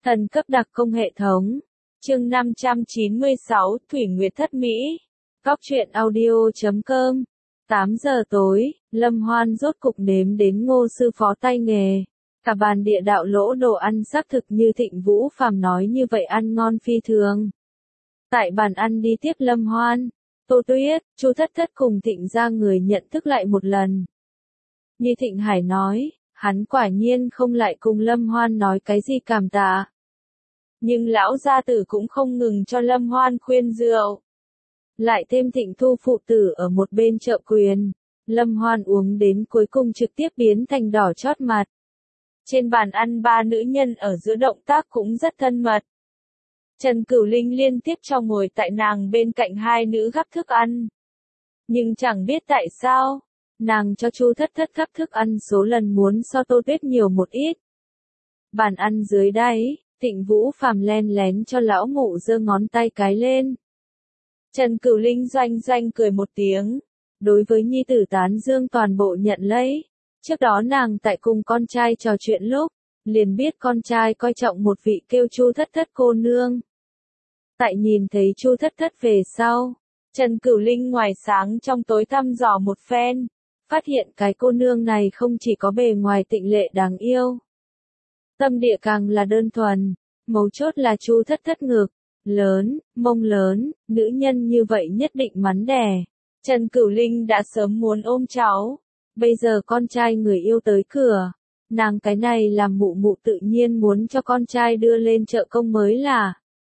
Thần cấp đặc công hệ thống. Chương 596, Thủy Nguyệt Thất Mỹ. Góc truyện audio.com. 8 giờ tối, Lâm Hoan rốt cục nếm đến Ngô sư phó tay nghề. Cả bàn địa đạo lỗ đồ ăn xác thực như Thịnh Vũ Phàm nói như vậy, ăn ngon phi thường. Tại bàn ăn đi tiếp Lâm Hoan, Tô Tuyết, Chu Thất Thất cùng Thịnh gia người nhận thức lại một lần. Như Thịnh Hải nói, hắn quả nhiên không lại cùng Lâm Hoan nói cái gì cảm tạ. Nhưng lão gia tử cũng không ngừng cho Lâm Hoan khuyên rượu. Lại thêm Thịnh Thu phụ tử ở một bên trợ quyền, Lâm Hoan uống đến cuối cùng trực tiếp biến thành đỏ chót mặt. Trên bàn ăn ba nữ nhân ở giữa động tác cũng rất thân mật. Trần Cửu Linh liên tiếp cho ngồi tại nàng bên cạnh hai nữ gắp thức ăn. Nhưng chẳng biết tại sao, nàng cho Chu Thất Thất gắp thức ăn số lần muốn so Tô Tuyết nhiều một ít. Bàn ăn dưới đáy, Thịnh Vũ Phàm len lén cho lão mụ giơ ngón tay cái lên. Trần Cửu Linh doanh doanh cười một tiếng, đối với nhi tử tán dương toàn bộ nhận lấy. Trước đó nàng tại cùng con trai trò chuyện lúc, liền biết con trai coi trọng một vị kêu Chu Thất Thất cô nương. Tại nhìn thấy Chu Thất Thất về sau, Trần Cửu Linh ngoài sáng trong tối thăm dò một phen, phát hiện cái cô nương này không chỉ có bề ngoài tịnh lệ đáng yêu, tâm địa càng là đơn thuần, mấu chốt là Chu Thất Thất ngực lớn, mông lớn, nữ nhân như vậy nhất định mắn đẻ. Trần Cửu Linh đã sớm muốn ôm cháu, bây giờ con trai người yêu tới cửa, nàng cái này làm mụ mụ tự nhiên muốn cho con trai đưa lên trợ công mới là.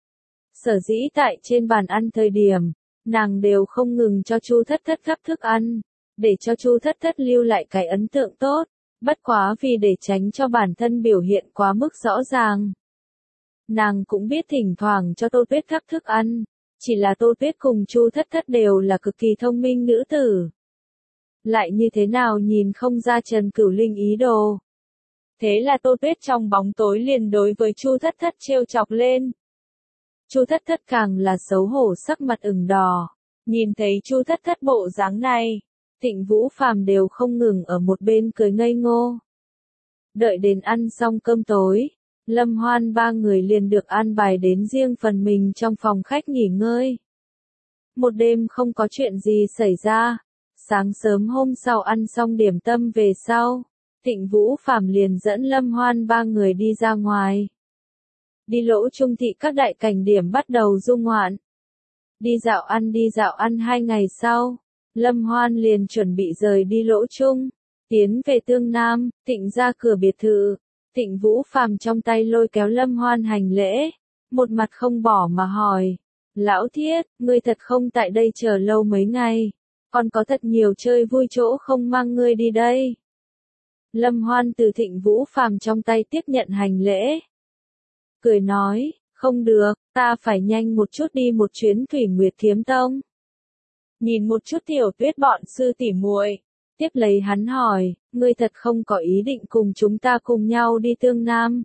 Sở dĩ tại trên bàn ăn thời điểm, nàng đều không ngừng cho Chu Thất Thất gắp thức ăn, để cho Chu Thất Thất lưu lại cái ấn tượng tốt, bất quá vì để tránh cho bản thân biểu hiện quá mức rõ ràng. Nàng cũng biết thỉnh thoảng cho Tô Tuyết gắp thức ăn, chỉ là Tô Tuyết cùng Chu Thất Thất đều là cực kỳ thông minh nữ tử. Lại như thế nào nhìn không ra Trần Cửu Linh ý đồ. Thế là Tô Tuyết trong bóng tối liền đối với Chu Thất Thất trêu chọc lên. Chu Thất Thất càng là xấu hổ sắc mặt ửng đỏ, nhìn thấy Chu Thất Thất bộ dáng này, Thịnh Vũ Phàm đều không ngừng ở một bên cười ngây ngô. Đợi đến ăn xong cơm tối, Lâm Hoan ba người liền được an bài đến riêng phần mình trong phòng khách nghỉ ngơi. Một đêm không có chuyện gì xảy ra, sáng sớm hôm sau ăn xong điểm tâm về sau, Thịnh Vũ Phàm liền dẫn Lâm Hoan ba người đi ra ngoài. Đi Lỗ Trung thị các đại cảnh điểm bắt đầu du ngoạn. Đi dạo ăn 2 ngày sau, Lâm Hoan liền chuẩn bị rời đi Lỗ Trung, tiến về Tương Nam, Thịnh ra cửa biệt thự. Thịnh Vũ Phàm trong tay lôi kéo Lâm Hoan hành lễ, một mặt không bỏ mà hỏi, Lão Thiết, ngươi thật không tại đây chờ lâu mấy ngày, còn có thật nhiều chơi vui chỗ không mang ngươi đi đây. Lâm Hoan từ Thịnh Vũ Phàm trong tay tiếp nhận hành lễ. Cười nói, không được, ta phải nhanh một chút đi một chuyến Thủy Nguyệt Kiếm Tông. Nhìn một chút Tiểu Tuyết bọn sư tỉ muội, tiếp lấy hắn hỏi, ngươi thật không có ý định cùng chúng ta cùng nhau đi Tương Nam.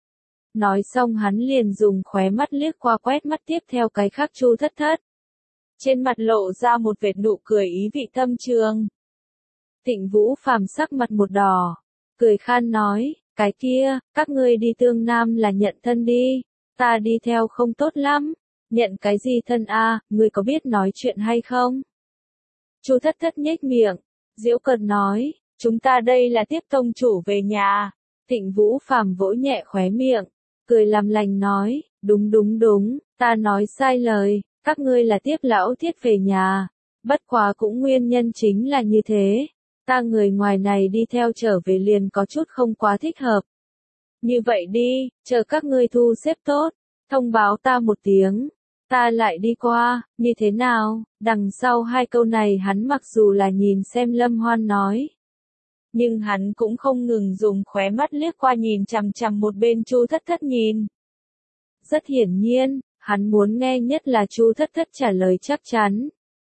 Nói xong hắn liền dùng khóe mắt liếc qua quét mắt tiếp theo cái khác Chu Thất Thất. Trên mặt lộ ra một vệt nụ cười ý vị thâm trường. Thịnh Vũ Phàm sắc mặt một đỏ, cười khan nói, cái kia, các ngươi đi Tương Nam là nhận thân đi, ta đi theo không tốt lắm, nhận cái gì thân a, ngươi có biết nói chuyện hay không? Chu Thất Thất nhếch miệng, giễu cợt nói, chúng ta đây là tiếp tông chủ về nhà. Thịnh Vũ Phàm vỗ nhẹ khóe miệng, cười làm lành nói, đúng, ta nói sai lời, các ngươi là tiếp Lão Thiết về nhà, bất quá cũng nguyên nhân chính là như thế. Ta người ngoài này đi theo trở về liền có chút không quá thích hợp. Như vậy đi, chờ các ngươi thu xếp tốt, thông báo ta một tiếng, ta lại đi qua, như thế nào? Đằng sau hai câu này hắn mặc dù là nhìn xem Lâm Hoan nói, nhưng hắn cũng không ngừng dùng khóe mắt liếc qua nhìn chằm chằm một bên Chu Thất Thất nhìn. Rất hiển nhiên, hắn muốn nghe nhất là Chu Thất Thất trả lời chắc chắn.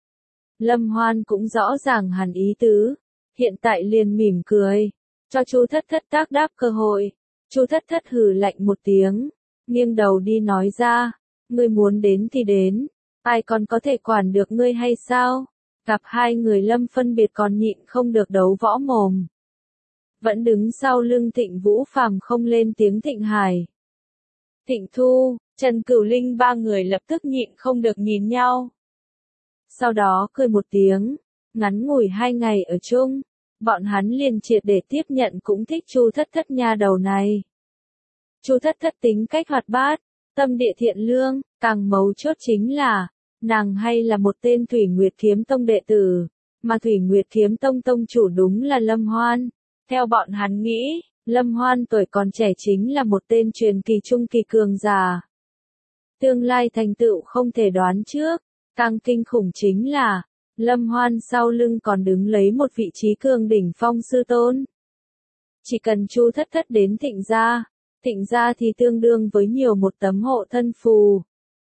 Lâm Hoan cũng rõ ràng hắn ý tứ. Hiện tại liền mỉm cười, cho Chu Thất Thất tác đáp cơ hội. Chu Thất Thất hừ lạnh một tiếng, nghiêng đầu đi nói ra, ngươi muốn đến thì đến, ai còn có thể quản được ngươi hay sao? Gặp hai người Lâm phân biệt còn nhịn không được đấu võ mồm. Vẫn đứng sau lưng Thịnh Vũ Phàm không lên tiếng Thịnh Hải. Thịnh Thu, Trần Cửu Linh ba người lập tức nhịn không được nhìn nhau. Sau đó cười một tiếng, ngắn ngủi 2 ngày ở chung, bọn hắn liền triệt để tiếp nhận cũng thích Chu Thất Thất nha đầu này. Chu Thất Thất tính cách hoạt bát, tâm địa thiện lương, càng mấu chốt chính là, nàng hay là một tên Thủy Nguyệt Kiếm Tông đệ tử, mà Thủy Nguyệt Kiếm Tông tông chủ đúng là Lâm Hoan. Theo bọn hắn nghĩ, Lâm Hoan tuổi còn trẻ chính là một tên truyền kỳ trung kỳ cường giả. Tương lai thành tựu không thể đoán trước, càng kinh khủng chính là, Lâm Hoan sau lưng còn đứng lấy một vị trí cường đỉnh phong sư tôn. Chỉ cần Chu Thất Thất đến Thịnh gia thì tương đương với nhiều một tấm hộ thân phù.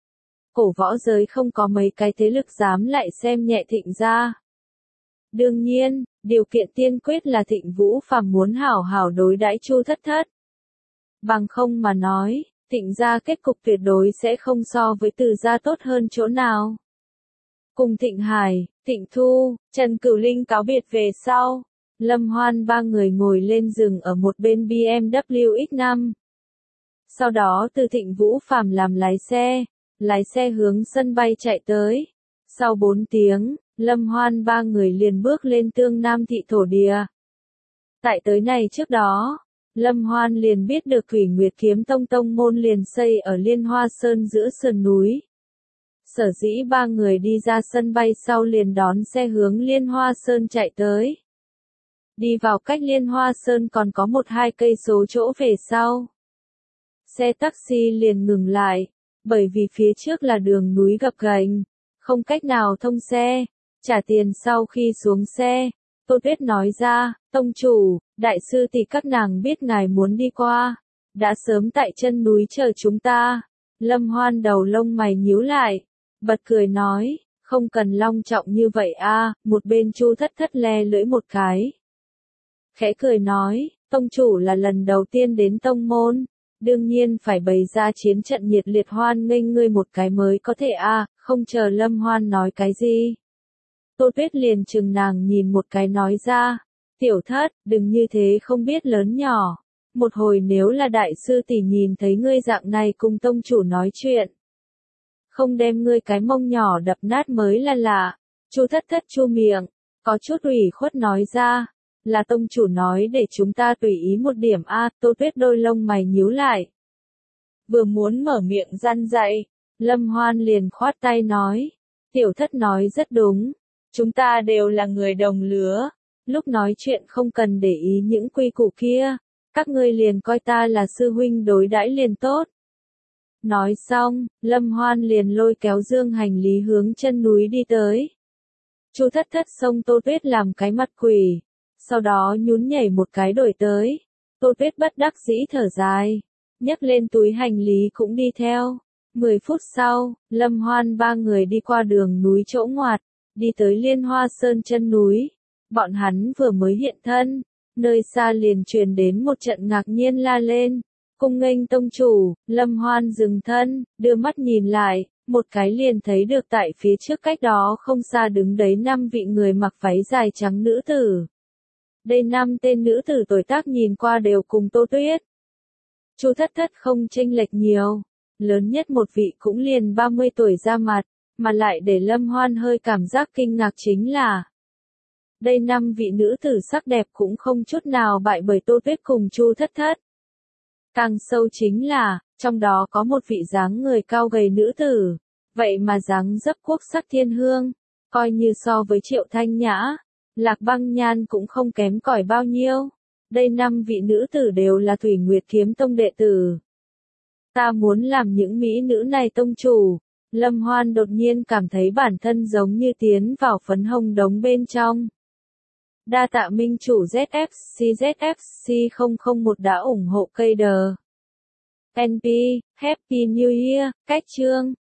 Cổ võ giới không có mấy cái thế lực dám lại xem nhẹ Thịnh gia. Đương nhiên, điều kiện tiên quyết là Thịnh Vũ Phàm muốn hảo hảo đối đãi Chu Thất Thất. Bằng không mà nói, Thịnh gia kết cục tuyệt đối sẽ không so với Từ gia tốt hơn chỗ nào. Cùng Thịnh Hải, Thịnh Thu, Trần Cửu Linh cáo biệt về sau, Lâm Hoan ba người ngồi lên giường ở một bên BMW X5. Sau đó từ Thịnh Vũ Phàm làm lái xe hướng sân bay chạy tới. Sau 4 tiếng, Lâm Hoan ba người liền bước lên Tương Nam thị thổ địa. Tại tới này trước đó, Lâm Hoan liền biết được Thủy Nguyệt Kiếm Tông tông môn liền xây ở Liên Hoa Sơn giữa sườn núi. Sở dĩ ba người đi ra sân bay sau liền đón xe hướng Liên Hoa Sơn chạy tới. Đi vào cách Liên Hoa Sơn còn có 1-2 cây số chỗ về sau. Xe taxi liền ngừng lại, bởi vì phía trước là đường núi gập ghềnh, không cách nào thông xe. Trả tiền sau khi xuống xe, Tô Tuyết nói ra, tông chủ, đại sư tỷ các nàng biết ngài muốn đi qua, đã sớm tại chân núi chờ chúng ta. Lâm Hoan đầu lông mày nhíu lại, bật cười nói, không cần long trọng như vậy a. Một bên Chu Thất Thất le lưỡi một cái. Khẽ cười nói, tông chủ là lần đầu tiên đến tông môn, đương nhiên phải bày ra chiến trận nhiệt liệt hoan nghênh ngươi một cái mới có thể a. Không chờ Lâm Hoan nói cái gì. Tô Tuyết liền chừng nàng nhìn một cái nói ra, tiểu thất, đừng như thế không biết lớn nhỏ. Một hồi nếu là đại sư tỷ nhìn thấy ngươi dạng này cùng tông chủ nói chuyện, không đem ngươi cái mông nhỏ đập nát mới là lạ. Chu Thất Thất chu miệng, có chút ủy khuất nói ra, là tông chủ nói để chúng ta tùy ý một điểm a. Tô Tuyết đôi lông mày nhíu lại, vừa muốn mở miệng răn dạy, Lâm Hoan liền khoát tay nói, tiểu thất nói rất đúng, chúng ta đều là người đồng lứa, lúc nói chuyện không cần để ý những quy củ kia, các ngươi liền coi ta là sư huynh đối đãi liền tốt. Nói xong, Lâm Hoan liền lôi kéo dương hành lý hướng chân núi đi tới. Chu Thất Thất xông Tô Tuyết làm cái mặt quỷ, sau đó nhún nhảy một cái đổi tới. Tô Tuyết bất đắc dĩ thở dài, nhấc lên túi hành lý cũng đi theo. 10 phút sau, Lâm Hoan ba người đi qua đường núi chỗ ngoặt, đi tới Liên Hoa Sơn chân núi. Bọn hắn vừa mới hiện thân, nơi xa liền truyền đến một trận ngạc nhiên la lên. Cung nghênh tông chủ. Lâm Hoan dừng thân, đưa mắt nhìn lại, một cái liền thấy được tại phía trước cách đó không xa đứng đấy 5 vị người mặc váy dài trắng nữ tử. Đây 5 tên nữ tử tuổi tác nhìn qua đều cùng Tô Tuyết. Chu Thất Thất không chênh lệch nhiều, lớn nhất một vị cũng liền 30 tuổi ra mặt, mà lại để Lâm Hoan hơi cảm giác kinh ngạc chính là đây 5 vị nữ tử sắc đẹp cũng không chút nào bại bởi Tô Tuyết cùng Chu Thất Thất. Càng sâu chính là, trong đó có một vị dáng người cao gầy nữ tử, vậy mà dáng dấp quốc sắc thiên hương, coi như so với Triệu Thanh Nhã, Lạc Băng Nhan cũng không kém cỏi bao nhiêu. Đây 5 vị nữ tử đều là Thủy Nguyệt Kiếm Tông đệ tử. Ta muốn làm những mỹ nữ này tông chủ. Lâm Hoan đột nhiên cảm thấy bản thân giống như tiến vào phấn hồng đống bên trong. Đa tạ minh chủ ZFC 001 đã ủng hộ cây đờ. NP, Happy New Year, cách chương.